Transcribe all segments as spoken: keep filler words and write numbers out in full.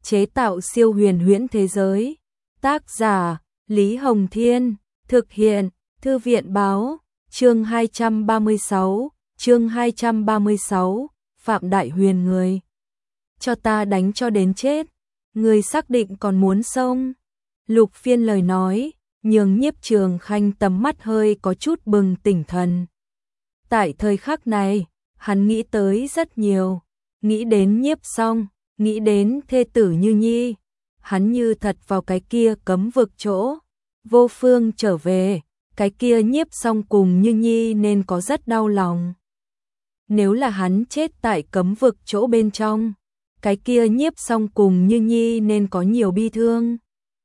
chế tạo siêu huyền huyễn thế giới. Tác giả Lý Hồng Thiên, thực hiện Thư viện Báo. Chương hai trăm ba mươi sáu, chương hai trăm ba mươi sáu, Phạm Đại Huyền người. Cho ta đánh cho đến chết, người xác định còn muốn xông. Lục Phiên lời nói, nhường Nhiếp Trường Khanh tầm mắt hơi có chút bừng tỉnh thần. Tại thời khắc này, hắn nghĩ tới rất nhiều, nghĩ đến Nhiếp Song, nghĩ đến thê tử Như Nhi. Hắn như thật vào cái kia cấm vực chỗ, vô phương trở về, cái kia Nhiếp Song cùng Như Nhi nên có rất đau lòng. Nếu là hắn chết tại cấm vực chỗ bên trong, cái kia Nhiếp Song cùng Như Nhi nên có nhiều bi thương.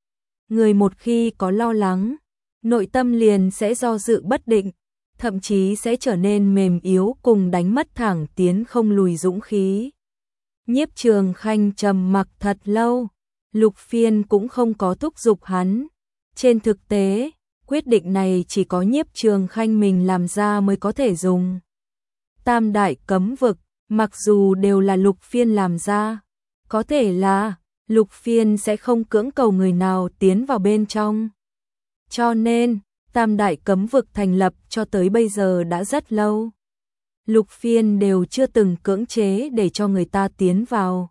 Người một khi có lo lắng, nội tâm liền sẽ do dự bất định, thậm chí sẽ trở nên mềm yếu cùng đánh mất thẳng tiến không lùi dũng khí. Nhiếp Trường Khanh trầm mặc thật lâu, Lục Phiên cũng không có thúc giục hắn. Trên thực tế, quyết định này chỉ có Nhiếp Trường Khanh mình làm ra mới có thể dùng. Tam đại cấm vực, mặc dù đều là Lục Phiên làm ra, có thể là Lục Phiên sẽ không cưỡng cầu người nào tiến vào bên trong. Cho nên, tam đại cấm vực thành lập cho tới bây giờ đã rất lâu. Lục Phiên đều chưa từng cưỡng chế để cho người ta tiến vào.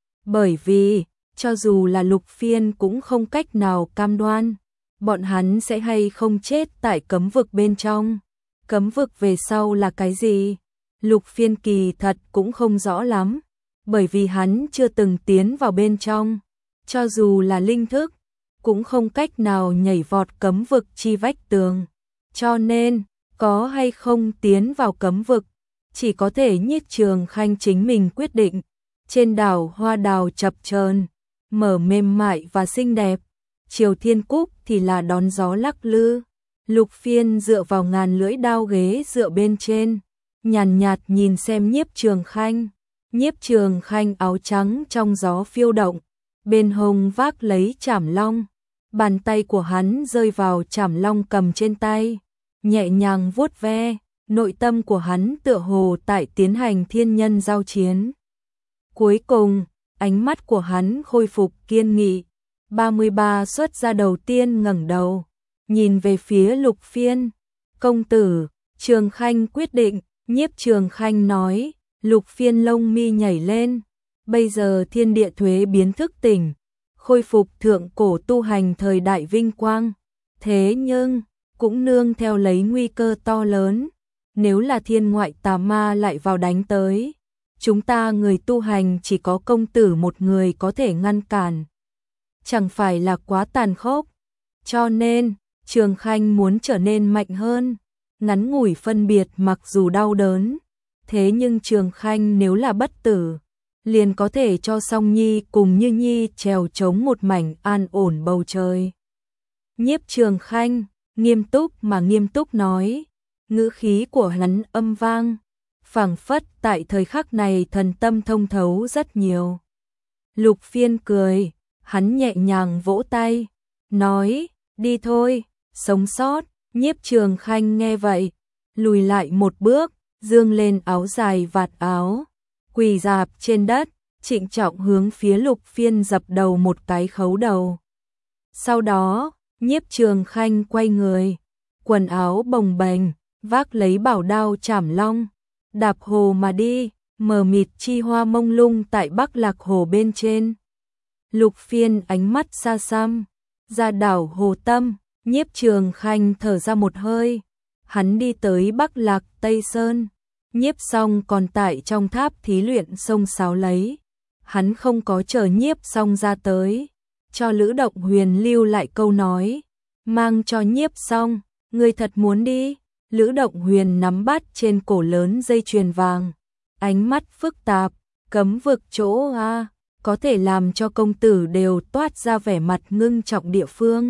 Bởi vì, cho dù là Lục Phiên cũng không cách nào cam đoan, bọn hắn sẽ hay không chết tại cấm vực bên trong. Cấm vực về sau là cái gì? Lục Phiên kỳ thật cũng không rõ lắm, bởi vì hắn chưa từng tiến vào bên trong. Cho dù là linh thức, cũng không cách nào nhảy vọt cấm vực chi vách tường. Cho nên, có hay không tiến vào cấm vực, chỉ có thể Nhiếp Trường Khanh chính mình quyết định. Trên đảo hoa đào chập chờn, mở mềm mại và xinh đẹp, Triều Thiên Cúc thì là đón gió lắc lư. Lục Phiên dựa vào ngàn lưỡi đao ghế dựa bên trên, nhàn nhạt nhìn xem Nhiếp Trường Khanh. Nhiếp Trường Khanh áo trắng trong gió phiêu động, bên hông vác lấy chảm long, bàn tay của hắn rơi vào chảm long cầm trên tay, nhẹ nhàng vuốt ve, nội tâm của hắn tựa hồ tại tiến hành thiên nhân giao chiến. Cuối cùng, ánh mắt của hắn khôi phục kiên nghị. ba mươi ba xuất ra đầu tiên ngẩng đầu, nhìn về phía Lục Phiên. Công tử, Trường Khanh quyết định. Nhiếp Trường Khanh nói. Lục Phiên lông mi nhảy lên. Bây giờ thiên địa thuế biến thức tỉnh, khôi phục thượng cổ tu hành thời đại vinh quang. Thế nhưng, cũng nương theo lấy nguy cơ to lớn. Nếu là thiên ngoại tà ma lại vào đánh tới, chúng ta người tu hành chỉ có công tử một người có thể ngăn cản. Chẳng phải là quá tàn khốc. Cho nên, Trường Khanh muốn trở nên mạnh hơn. Ngắn ngủi phân biệt mặc dù đau đớn, thế nhưng Trường Khanh nếu là bất tử, liền có thể cho Song Nhi cùng Như Nhi trèo trống một mảnh an ổn bầu trời. Nhiếp Trường Khanh, nghiêm túc mà nghiêm túc nói, ngữ khí của hắn âm vang, phảng phất tại thời khắc này thần tâm thông thấu rất nhiều. Lục Phiên cười, hắn nhẹ nhàng vỗ tay, nói, đi thôi, sống sót. Nhiếp Trường Khanh nghe vậy, lùi lại một bước, dương lên áo dài vạt áo, quỳ rạp trên đất, trịnh trọng hướng phía Lục Phiên dập đầu một cái khấu đầu. Sau đó, Nhiếp Trường Khanh quay người, quần áo bồng bềnh, vác lấy bảo đao chảm long, đạp hồ mà đi, mờ mịt chi hoa mông lung tại Bắc Lạc Hồ bên trên. Lục Phiên ánh mắt xa xăm, ra đảo Hồ Tâm. Nhiếp Trường Khanh thở ra một hơi, hắn đi tới Bắc Lạc Tây Sơn. Nhiếp Song còn tại trong tháp thí luyện sông sáo lấy, hắn không có chờ Nhiếp Song ra tới, cho Lữ Động Huyền lưu lại câu nói, mang cho Nhiếp Song, ngươi thật muốn đi. Lữ Động Huyền nắm bắt trên cổ lớn dây chuyền vàng, ánh mắt phức tạp, cấm vực chỗ a, có thể làm cho công tử đều toát ra vẻ mặt ngưng trọng địa phương.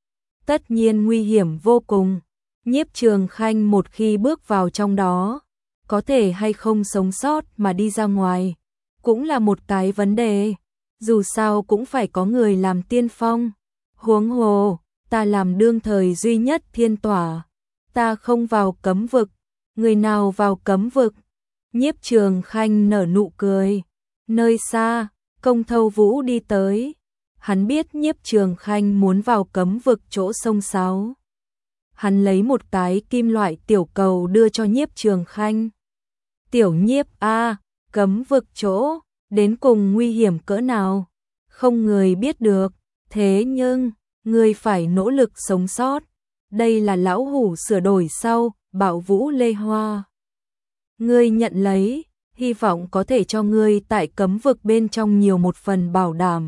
Tất nhiên nguy hiểm vô cùng. Nhiếp Trường Khanh một khi bước vào trong đó, có thể hay không sống sót mà đi ra ngoài, cũng là một cái vấn đề. Dù sao cũng phải có người làm tiên phong. Huống hồ, ta làm đương thời duy nhất thiên tỏa, ta không vào cấm vực, người nào vào cấm vực? Nhiếp Trường Khanh nở nụ cười. Nơi xa, Công Thâu Vũ đi tới, hắn biết Nhiếp Trường Khanh muốn vào cấm vực chỗ sông Sáo. Hắn lấy một cái kim loại tiểu cầu đưa cho Nhiếp Trường Khanh. Tiểu Nhiếp a, cấm vực chỗ, đến cùng nguy hiểm cỡ nào? Không người biết được, thế nhưng, ngươi phải nỗ lực sống sót. Đây là lão hủ sửa đổi sau, Bảo Vũ Lê Hoa. Ngươi nhận lấy, hy vọng có thể cho ngươi tại cấm vực bên trong nhiều một phần bảo đảm.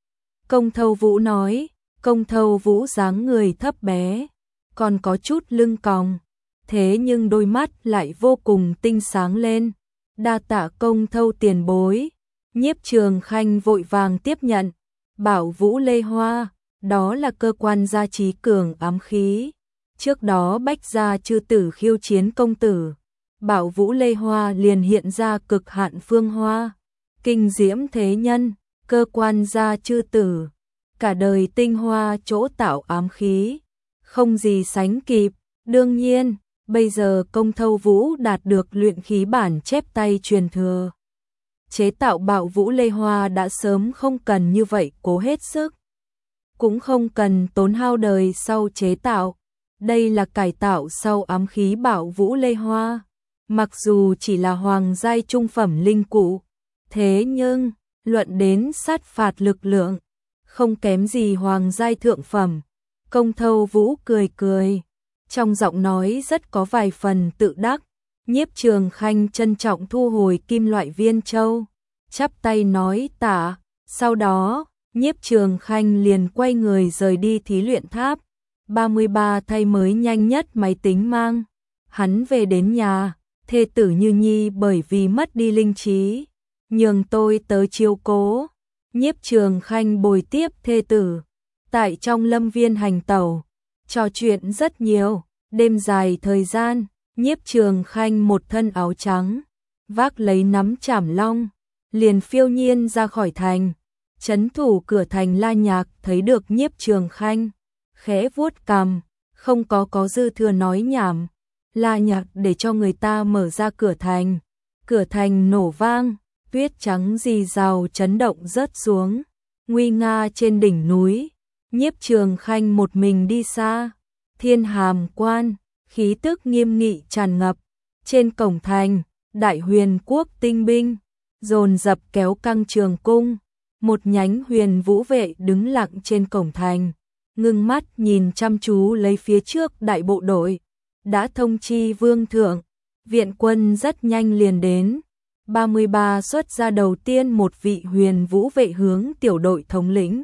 Công Thâu Vũ nói, Công Thâu Vũ dáng người thấp bé, còn có chút lưng còng, thế nhưng đôi mắt lại vô cùng tinh sáng lên. Đa tạ Công Thâu tiền bối. Nhiếp Trường Khanh vội vàng tiếp nhận. Bảo Vũ Lê Hoa, đó là cơ quan gia trí cường ám khí. Trước đó Bách gia chư tử khiêu chiến công tử, Bảo Vũ Lê Hoa liền hiện ra cực hạn phương hoa, kinh diễm thế nhân, cơ quan gia chư tử, cả đời tinh hoa chỗ tạo ám khí, không gì sánh kịp. Đương nhiên, bây giờ Công Thâu Vũ đạt được luyện khí bản chép tay truyền thừa. Chế tạo Bảo Vũ Lê Hoa đã sớm không cần như vậy cố hết sức, cũng không cần tốn hao đời sau chế tạo. Đây là cải tạo sau ám khí Bảo Vũ Lê Hoa. Mặc dù chỉ là hoàng giai trung phẩm linh cụ, thế nhưng, luận đến sát phạt lực lượng, không kém gì hoàng giai thượng phẩm. Công Thâu Vũ cười cười, trong giọng nói rất có vài phần tự đắc. Nhiếp Trường Khanh trân trọng thu hồi kim loại viên châu, chắp tay nói tạ. Sau đó, Nhiếp Trường Khanh liền quay người rời đi thí luyện tháp. ba mươi ba thay mới nhanh nhất máy tính mang hắn về đến nhà. Thê tử Như Nhi bởi vì mất đi linh trí, nhường tôi tới chiếu cố. Nhiếp Trường Khanh bồi tiếp thê tử, tại trong lâm viên hành tẩu, trò chuyện rất nhiều. Đêm dài thời gian, Nhiếp Trường Khanh một thân áo trắng, vác lấy nắm chảm long, liền phiêu nhiên ra khỏi thành. Trấn thủ cửa thành La Nhạc thấy được Nhiếp Trường Khanh, khẽ vuốt cằm, không có có dư thừa nói nhảm. La Nhạc để cho người ta mở ra cửa thành. Cửa thành nổ vang, tuyết trắng rì rào chấn động rớt xuống. Nguy nga trên đỉnh núi, Nhiếp Trường Khanh một mình đi xa. Thiên Hàm Quan, khí tức nghiêm nghị tràn ngập. Trên cổng thành, Đại Huyền Quốc tinh binh dồn dập kéo căng trường cung. Một nhánh huyền vũ vệ đứng lặng trên cổng thành, ngưng mắt nhìn chăm chú lấy phía trước đại bộ đội. Đã thông chi vương thượng, viện quân rất nhanh liền đến. ba mươi ba xuất ra đầu tiên một vị huyền vũ vệ hướng tiểu đội thống lĩnh.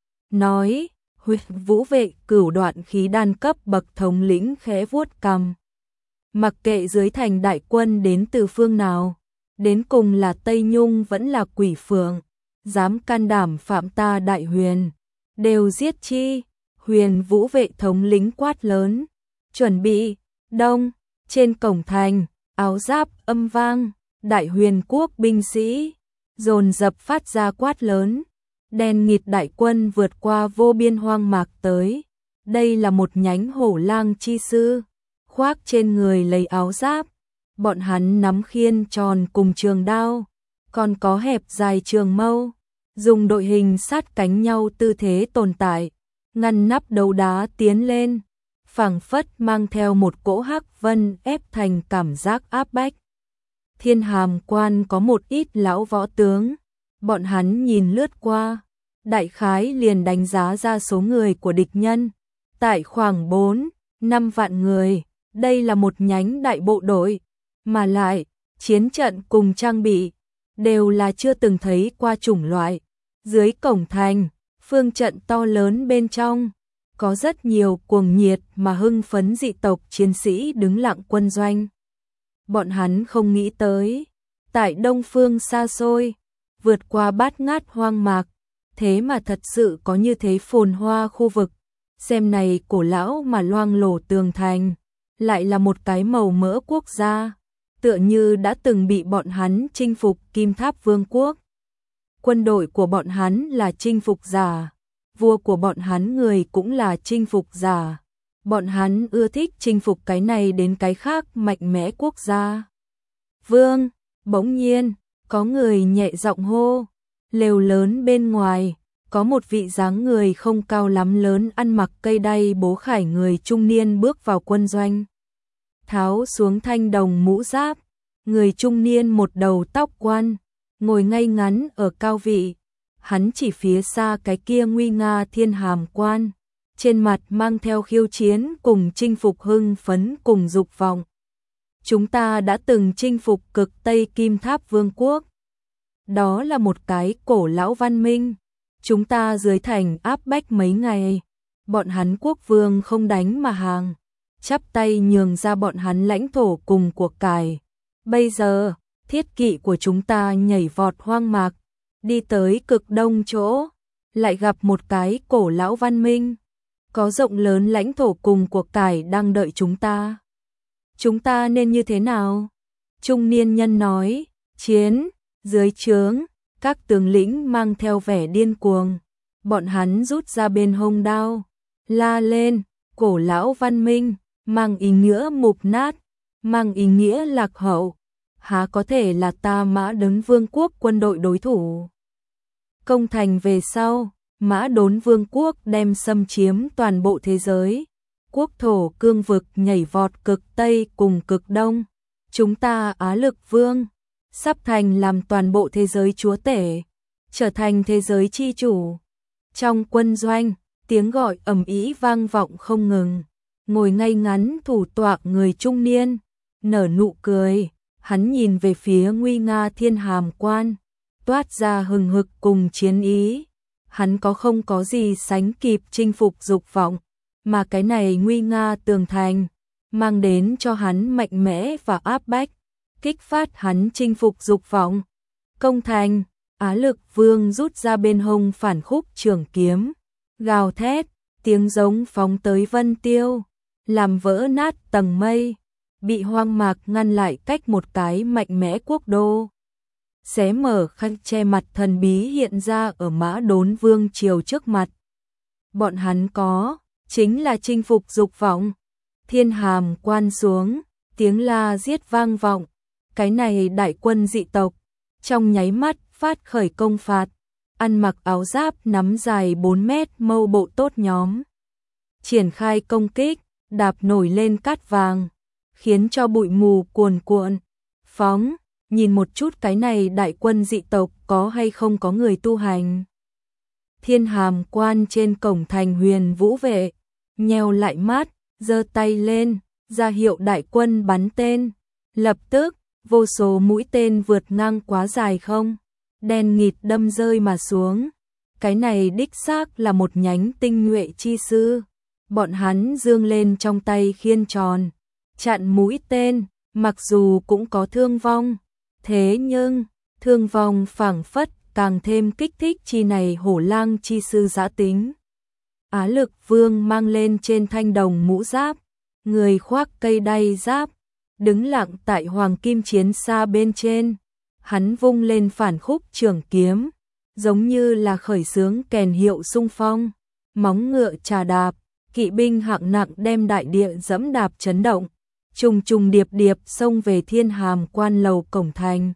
Nói, huyền vũ vệ cửu đoạn khí đan cấp bậc thống lĩnh khẽ vuốt cằm. Mặc kệ dưới thành đại quân đến từ phương nào, đến cùng là Tây Nhung vẫn là Quỷ Phượng, dám can đảm phạm ta Đại Huyền, đều giết chi. Huyền vũ vệ thống lĩnh quát lớn, chuẩn bị, đông. Trên cổng thành, áo giáp âm vang, Đại Huyền Quốc binh sĩ dồn dập phát ra quát lớn. Đen nghịt đại quân vượt qua vô biên hoang mạc tới. Đây là một nhánh hổ lang chi sư, khoác trên người lấy áo giáp. Bọn hắn nắm khiên tròn cùng trường đao, còn có hẹp dài trường mâu, dùng đội hình sát cánh nhau tư thế tồn tại, ngăn nắp đấu đá tiến lên, phảng phất mang theo một cỗ hắc vân ép thành cảm giác áp bách. Thiên Hàm Quan có một ít lão võ tướng, bọn hắn nhìn lướt qua, đại khái liền đánh giá ra số người của địch nhân, tại khoảng bốn, năm vạn người. Đây là một nhánh đại bộ đội, mà lại, chiến trận cùng trang bị, đều là chưa từng thấy qua chủng loại. Dưới cổng thành, phương trận to lớn bên trong, có rất nhiều cuồng nhiệt mà hưng phấn dị tộc chiến sĩ đứng lặng quân doanh. Bọn hắn không nghĩ tới, tại đông phương xa xôi, vượt qua bát ngát hoang mạc, thế mà thật sự có như thế phồn hoa khu vực. Xem này cổ lão mà loang lổ tường thành, lại là một cái màu mỡ quốc gia, tựa như đã từng bị bọn hắn chinh phục Kim Tháp Vương quốc. Quân đội của bọn hắn là chinh phục giả, vua của bọn hắn người cũng là chinh phục giả. Bọn hắn ưa thích chinh phục cái này đến cái khác mạnh mẽ quốc gia. Vương, bỗng nhiên, có người nhẹ giọng hô, Lều lớn bên ngoài, có một vị dáng người không cao lắm lớn ăn mặc cây đay bố khải người trung niên bước vào quân doanh. Tháo xuống thanh đồng mũ giáp, người trung niên một đầu tóc quan, ngồi ngay ngắn ở cao vị. Hắn chỉ phía xa cái kia nguy nga thiên hàm quan, trên mặt mang theo khiêu chiến cùng chinh phục hưng phấn cùng dục vọng. Chúng ta đã từng chinh phục cực Tây Kim Tháp Vương quốc. Đó là một cái cổ lão văn minh. Chúng ta dưới thành áp bách mấy ngày, bọn hắn quốc vương không đánh mà hàng, chắp tay nhường ra bọn hắn lãnh thổ cùng của cải. Bây giờ, thiết kỵ của chúng ta nhảy vọt hoang mạc, đi tới cực đông chỗ, lại gặp một cái cổ lão văn minh, có rộng lớn lãnh thổ cùng của cải đang đợi chúng ta. Chúng ta nên như thế nào? Trung niên nhân nói, chiến, dưới trướng, các tướng lĩnh mang theo vẻ điên cuồng. Bọn hắn rút ra bên hông đao, la lên, cổ lão văn minh, mang ý nghĩa mục nát, mang ý nghĩa lạc hậu. Há có thể là ta Mã Đốn Vương quốc quân đội đối thủ? Công thành về sau, Mã Đốn Vương quốc đem xâm chiếm toàn bộ thế giới. Quốc thổ cương vực nhảy vọt cực Tây cùng cực Đông. Chúng ta Á Lực Vương, sắp thành làm toàn bộ thế giới chúa tể, trở thành thế giới chi chủ. Trong quân doanh, tiếng gọi ầm ĩ vang vọng không ngừng. Ngồi ngay ngắn thủ tọa người trung niên, nở nụ cười, hắn nhìn về phía nguy nga thiên hàm quan, toát ra hừng hực cùng chiến ý. Hắn có không có gì sánh kịp chinh phục dục vọng, mà cái này nguy nga tường thành, mang đến cho hắn mạnh mẽ và áp bách, kích phát hắn chinh phục dục vọng. Công thành, Á Lực Vương rút ra bên hông phản khúc trường kiếm, gào thét, tiếng giống phóng tới vân tiêu, làm vỡ nát tầng mây, bị hoang mạc ngăn lại cách một cái mạnh mẽ quốc đô. Xé mở khăn che mặt thần bí hiện ra ở Mã Đốn Vương triều trước mặt. Bọn hắn có, chính là chinh phục dục vọng. Thiên hàm quan xuống, tiếng la giết vang vọng. Cái này đại quân dị tộc, trong nháy mắt phát khởi công phạt, ăn mặc áo giáp nắm dài bốn mét mâu bộ tốt nhóm. Triển khai công kích, đạp nổi lên cát vàng, khiến cho bụi mù cuồn cuộn. Phóng, nhìn một chút cái này đại quân dị tộc có hay không có người tu hành. Thiên hàm quan trên cổng thành huyền vũ vệ, nheo lại mắt, giơ tay lên, ra hiệu đại quân bắn tên. Lập tức, vô số mũi tên vượt ngang quá dài không, đen nghịt đâm rơi mà xuống. Cái này đích xác là một nhánh tinh nhuệ chi sư. Bọn hắn dương lên trong tay khiên tròn, chặn mũi tên, mặc dù cũng có thương vong, thế nhưng thương vong phảng phất càng thêm kích thích chi này hổ lang chi sư dã tính. Á Lực Vương mang lên trên thanh đồng mũ giáp, người khoác cây đay giáp, đứng lặng tại hoàng kim chiến xa bên trên. Hắn vung lên phản khúc trường kiếm, giống như là khởi xướng kèn hiệu xung phong, móng ngựa trà đạp, kỵ binh hạng nặng đem đại địa dẫm đạp chấn động, trùng trùng điệp điệp xông về thiên hàm quan lầu cổng thành.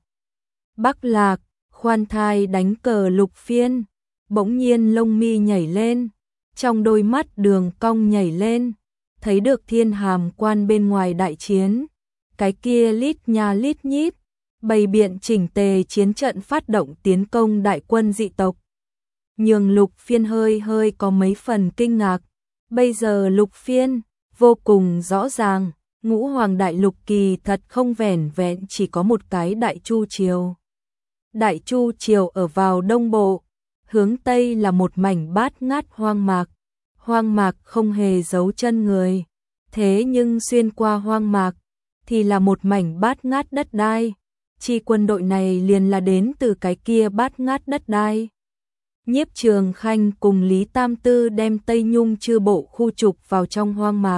Bắc Lạc, khoan thai đánh cờ lục phiên, bỗng nhiên lông mi nhảy lên, trong đôi mắt đường cong nhảy lên, thấy được thiên hàm quan bên ngoài đại chiến, cái kia lít nha lít nhít, bày biện chỉnh tề chiến trận phát động tiến công đại quân dị tộc. Nhường Lục Phiên hơi hơi có mấy phần kinh ngạc. Bây giờ Lục Phiên vô cùng rõ ràng, ngũ hoàng đại lục kỳ thật không vẻn vẹn chỉ có một cái Đại Chu triều. Đại Chu triều ở vào đông bộ, hướng tây là một mảnh bát ngát hoang mạc. Hoang mạc không hề giấu chân người, thế nhưng xuyên qua hoang mạc thì là một mảnh bát ngát đất đai. Chi quân đội này liền là đến từ cái kia bát ngát đất đai. Nhiếp Trường Khanh cùng Lý Tam Tư đem Tây Nhung chư bộ khu trục vào trong hoang mạc.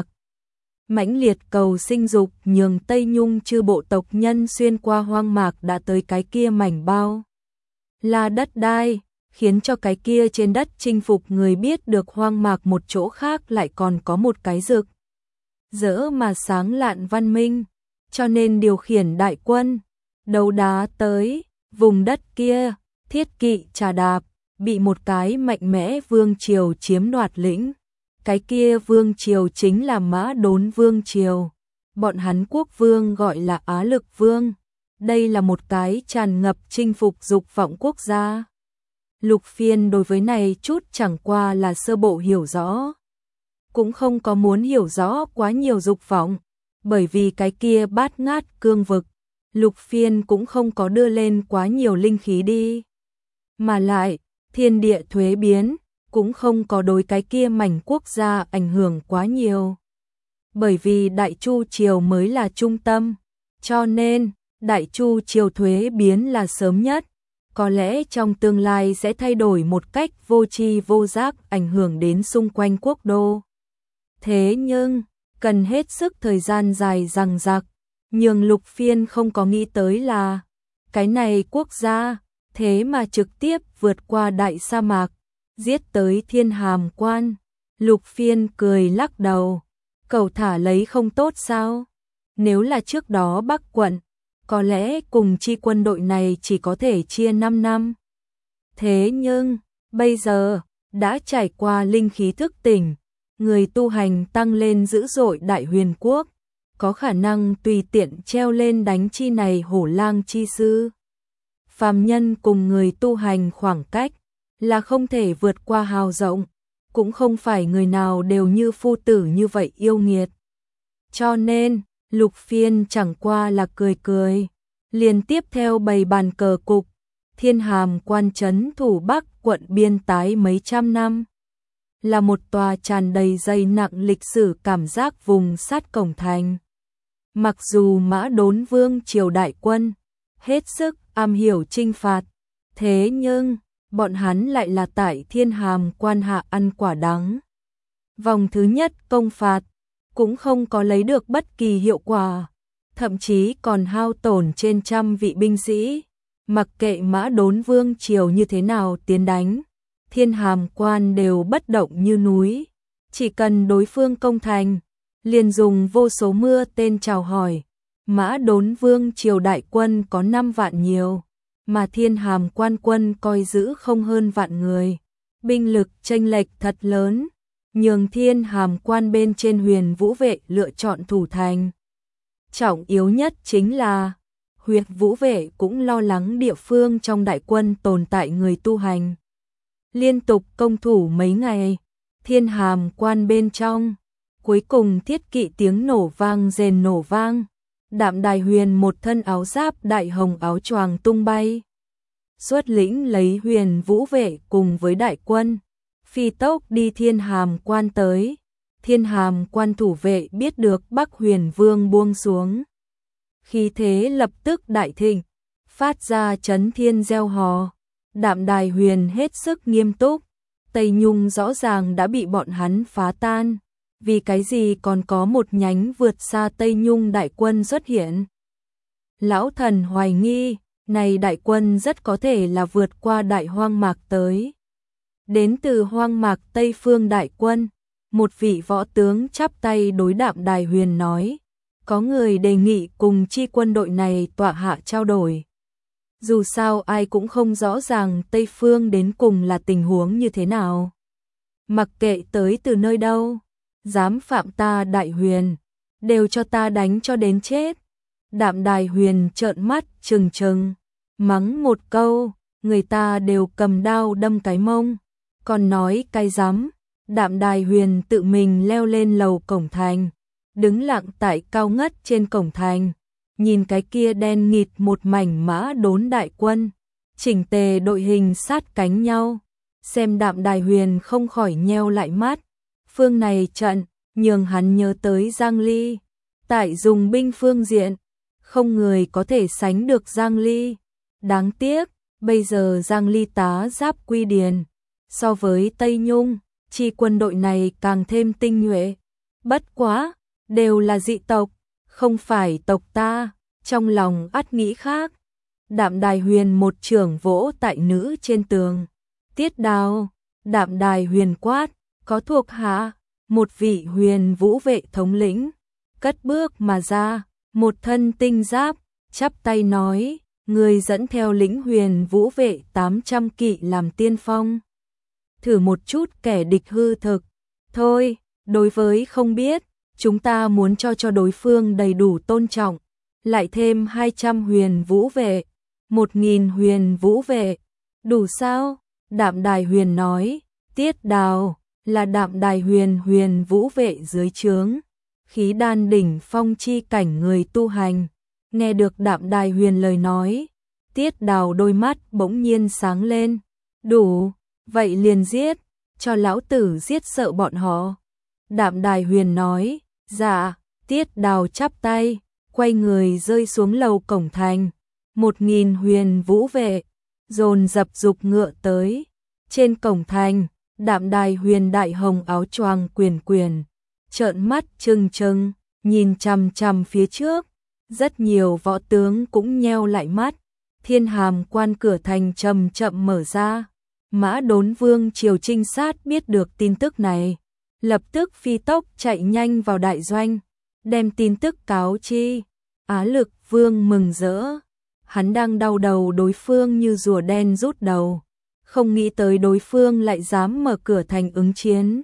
Mãnh liệt cầu sinh dục nhường Tây Nhung chư bộ tộc nhân xuyên qua hoang mạc đã tới cái kia mảnh bao là đất đai, khiến cho cái kia trên đất chinh phục người biết được hoang mạc một chỗ khác lại còn có một cái rực rỡ mà sáng lạn văn minh, cho nên điều khiển đại quân đấu đá tới vùng đất kia, Thiết kỵ trà đạp, bị một cái mạnh mẽ vương triều chiếm đoạt lĩnh. Cái kia vương triều chính là Mã Đốn vương triều. Bọn hắn quốc vương gọi là Á Lực vương. Đây là một cái tràn ngập chinh phục dục vọng quốc gia. Lục Phiên đối với này chút chẳng qua là sơ bộ hiểu rõ. Cũng không có muốn hiểu rõ quá nhiều dục vọng, bởi vì cái kia bát ngát cương vực, Lục Phiên cũng không có đưa lên quá nhiều linh khí đi. Mà lại, thiên địa thuế biến, cũng không có đối cái kia mảnh quốc gia ảnh hưởng quá nhiều. Bởi vì Đại Chu Triều mới là trung tâm, cho nên Đại Chu Triều thuế biến là sớm nhất. Có lẽ trong tương lai sẽ thay đổi một cách vô tri vô giác ảnh hưởng đến xung quanh quốc đô. Thế nhưng, cần hết sức thời gian dài dằng dặc, nhưng Lục Phiên không có nghĩ tới là cái này quốc gia, thế mà trực tiếp vượt qua đại sa mạc, giết tới Thiên Hàm Quan. Lục Phiên cười lắc đầu, cậu thả lấy không tốt sao? Nếu là trước đó Bắc quận, có lẽ cùng chi quân đội này chỉ có thể chia năm năm. Thế nhưng, bây giờ, đã trải qua linh khí thức tỉnh, người tu hành tăng lên dữ dội Đại Huyền Quốc, có khả năng tùy tiện treo lên đánh chi này hổ lang chi sư. Phàm nhân cùng người tu hành khoảng cách là không thể vượt qua hào rộng, cũng không phải người nào đều như phu tử như vậy yêu nghiệt. Cho nên, Lục Phiên chẳng qua là cười cười, liền tiếp theo bày bàn cờ cục, Thiên Hàm Quan trấn thủ Bắc quận biên tái mấy trăm năm. Là một tòa tràn đầy dày nặng lịch sử cảm giác vùng sát cổng thành. Mặc dù Mã Đốn vương triều đại quân, hết sức am hiểu chinh phạt, thế nhưng, bọn hắn lại là tại Thiên Hàm Quan hạ ăn quả đắng. Vòng thứ nhất công phạt, cũng không có lấy được bất kỳ hiệu quả, thậm chí còn hao tổn trên trăm vị binh sĩ. Mặc kệ Mã Đốn vương triều như thế nào tiến đánh, Thiên Hàm Quan đều bất động như núi. Chỉ cần đối phương công thành, liền dùng vô số mưa tên chào hỏi. Mã Đốn vương triều đại quân có năm vạn nhiều, mà Thiên Hàm Quan quân coi giữ không hơn vạn người. Binh lực chênh lệch thật lớn, nhường Thiên Hàm Quan bên trên Huyền Vũ vệ lựa chọn thủ thành. Trọng yếu nhất chính là Huyền Vũ vệ cũng lo lắng địa phương trong đại quân tồn tại người tu hành. Liên tục công thủ mấy ngày, Thiên Hàm Quan bên trong, cuối cùng thiết kỵ tiếng nổ vang rền nổ vang. Đạm Đài Huyền một thân áo giáp đại hồng áo choàng tung bay, xuất lĩnh lấy Huyền Vũ vệ cùng với đại quân, phi tốc đi Thiên Hàm Quan tới. Thiên Hàm Quan thủ vệ biết được Bắc Huyền Vương buông xuống, khí thế lập tức đại thịnh, phát ra chấn thiên reo hò. Đạm Đài Huyền hết sức nghiêm túc, Tây Nhung rõ ràng đã bị bọn hắn phá tan, vì cái gì còn có một nhánh vượt xa Tây Nhung đại quân xuất hiện. Lão thần hoài nghi, này đại quân rất có thể là vượt qua đại hoang mạc tới. Đến từ hoang mạc Tây phương đại quân, một vị võ tướng chắp tay đối Đạm Đài Huyền nói, có người đề nghị cùng chi quân đội này tọa hạ trao đổi. Dù sao ai cũng không rõ ràng Tây phương đến cùng là tình huống như thế nào. Mặc kệ tới từ nơi đâu, dám phạm ta Đại Huyền, đều cho ta đánh cho đến chết. Đạm Đài Huyền trợn mắt trừng trừng, mắng một câu, người ta đều cầm đao đâm cái mông, còn nói cái dám. Đạm Đài Huyền tự mình leo lên lầu cổng thành, đứng lặng tại cao ngất trên cổng thành, nhìn cái kia đen nghịt một mảnh Mã Đốn đại quân, chỉnh tề đội hình sát cánh nhau, xem Đạm Đài Huyền không khỏi nheo lại mắt. Phương này trận, nhường hắn nhớ tới Giang Ly, tại dùng binh phương diện, không người có thể sánh được Giang Ly. Đáng tiếc, bây giờ Giang Ly tá giáp quy điền, so với Tây Nhung, chi quân đội này càng thêm tinh nhuệ. Bất quá, đều là dị tộc, không phải tộc ta, trong lòng ắt nghĩ khác. Đạm Đài Huyền một trưởng vỗ tại nữ trên tường. Tiết Đào, Đạm Đài Huyền quát, có thuộc hạ, một vị Huyền Vũ vệ thống lĩnh, cất bước mà ra, một thân tinh giáp, chắp tay nói, người dẫn theo lĩnh huyền vũ vệ tám trăm kỵ làm tiên phong. Thử một chút kẻ địch hư thực. Thôi, đối với không biết, chúng ta muốn cho cho đối phương đầy đủ tôn trọng. Lại thêm hai trăm huyền vũ vệ, một nghìn huyền vũ vệ. Đủ sao? Đạm Đài Huyền nói. Tiết Đào là Đạm Đài Huyền huyền vũ vệ dưới trướng, khí đan đỉnh phong chi cảnh người tu hành. Nghe được Đạm Đài Huyền lời nói, Tiết Đào đôi mắt bỗng nhiên sáng lên. Đủ, vậy liền giết, cho lão tử giết sợ bọn họ. Đạm Đài Huyền nói. Dạ. Tiết Đào chắp tay, quay người rơi xuống lầu cổng thành. Một nghìn huyền vũ vệ dồn dập dục ngựa tới. Trên cổng thành, Đạm Đài Huyền đại hồng áo choàng quyền quyền, trợn mắt trừng trừng, nhìn chằm chằm phía trước. Rất nhiều võ tướng cũng nheo lại mắt. Thiên Hàm quan cửa thành chậm chậm mở ra. Mã Đốn Vương triều trinh sát biết được tin tức này, lập tức phi tốc chạy nhanh vào đại doanh, đem tin tức cáo chi. Á Lực Vương mừng rỡ, hắn đang đau đầu đối phương như rùa đen rút đầu, không nghĩ tới đối phương lại dám mở cửa thành ứng chiến.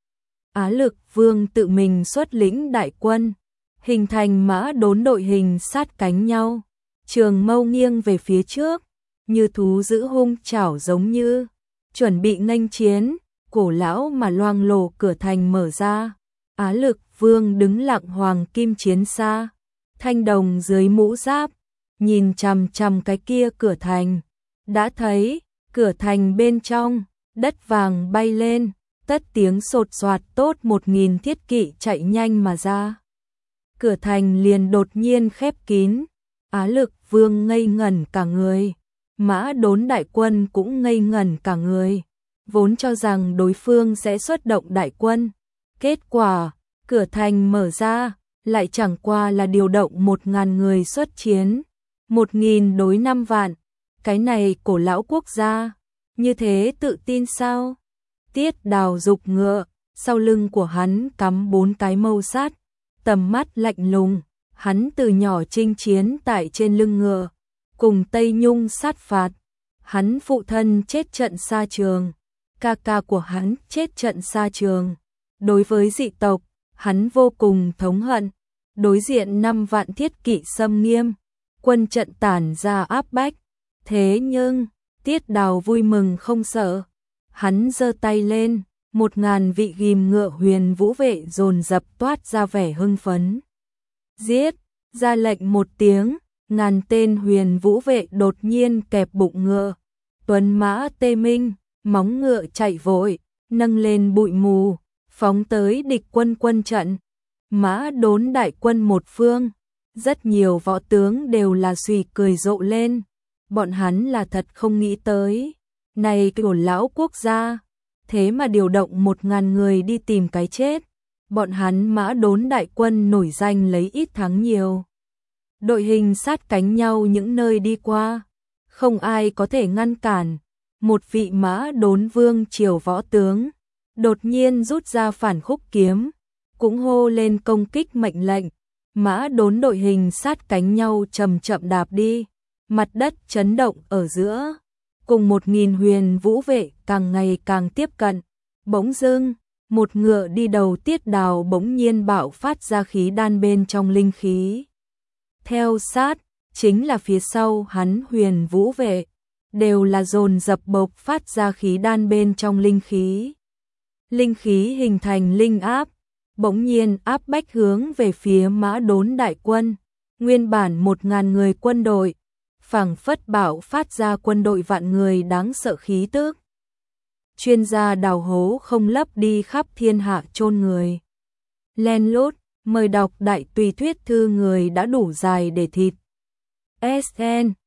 Á Lực Vương tự mình xuất lĩnh đại quân, hình thành Mã Đốn đội hình sát cánh nhau, trường mâu nghiêng về phía trước, như thú dữ hung chảo giống như chuẩn bị nghênh chiến. Cổ lão mà loang lổ cửa thành mở ra. Á Lực Vương đứng lặng hoàng kim chiến xa, thanh đồng dưới mũ giáp, nhìn chằm chằm cái kia cửa thành. Đã thấy, cửa thành bên trong, đất vàng bay lên, tất tiếng sột soạt tốt một nghìn thiết kỵ chạy nhanh mà ra. Cửa thành liền đột nhiên khép kín. Á Lực Vương ngây ngẩn cả người, Mã Đốn đại quân cũng ngây ngẩn cả người. Vốn cho rằng đối phương sẽ xuất động đại quân. Kết quả, cửa thành mở ra, lại chẳng qua là điều động một ngàn người xuất chiến. Một nghìn đối năm vạn. Cái này cổ lão quốc gia, như thế tự tin sao? Tiết Đào dục ngựa, sau lưng của hắn cắm bốn cái mâu sát, tầm mắt lạnh lùng. Hắn từ nhỏ chinh chiến tại trên lưng ngựa, cùng Tây Nhung sát phạt. Hắn phụ thân chết trận xa trường, ca ca của hắn chết trận xa trường. Đối với dị tộc, hắn vô cùng thống hận. Đối diện năm vạn thiết kỵ xâm nghiêm, quân trận tản ra áp bách. Thế nhưng, Tiết Đào vui mừng không sợ. Hắn giơ tay lên, một ngàn vị ghim ngựa huyền vũ vệ dồn dập toát ra vẻ hưng phấn. Giết, ra lệnh một tiếng, ngàn tên huyền vũ vệ đột nhiên kẹp bụng ngựa. Tuấn mã tê minh, móng ngựa chạy vội, nâng lên bụi mù, phóng tới địch quân quân trận. Mã Đốn đại quân một phương, rất nhiều võ tướng đều là suy cười rộ lên. Bọn hắn là thật không nghĩ tới, này cổ lão quốc gia, thế mà điều động một ngàn người đi tìm cái chết. Bọn hắn Mã Đốn đại quân nổi danh lấy ít thắng nhiều. Đội hình sát cánh nhau những nơi đi qua, không ai có thể ngăn cản. Một vị Mã Đốn vương triều võ tướng đột nhiên rút ra phản khúc kiếm, cũng hô lên công kích mệnh lệnh. Mã Đốn đội hình sát cánh nhau chậm chậm đạp đi, mặt đất chấn động ở giữa, cùng một nghìn huyền vũ vệ càng ngày càng tiếp cận. Bỗng dưng, một ngựa đi đầu Tiết Đào bỗng nhiên bạo phát ra khí đan bên trong linh khí. Theo sát, chính là phía sau hắn huyền vũ vệ, đều là dồn dập bộc phát ra khí đan bên trong linh khí. Linh khí hình thành linh áp, bỗng nhiên áp bách hướng về phía Mã Đốn đại quân. Nguyên bản một ngàn người quân đội, phảng phất bạo phát ra quân đội vạn người đáng sợ khí tức. Chuyên gia đào hố không lấp đi khắp thiên hạ chôn người. Len lút, mời đọc đại tùy thuyết thư người đã đủ dài để thịt. ét en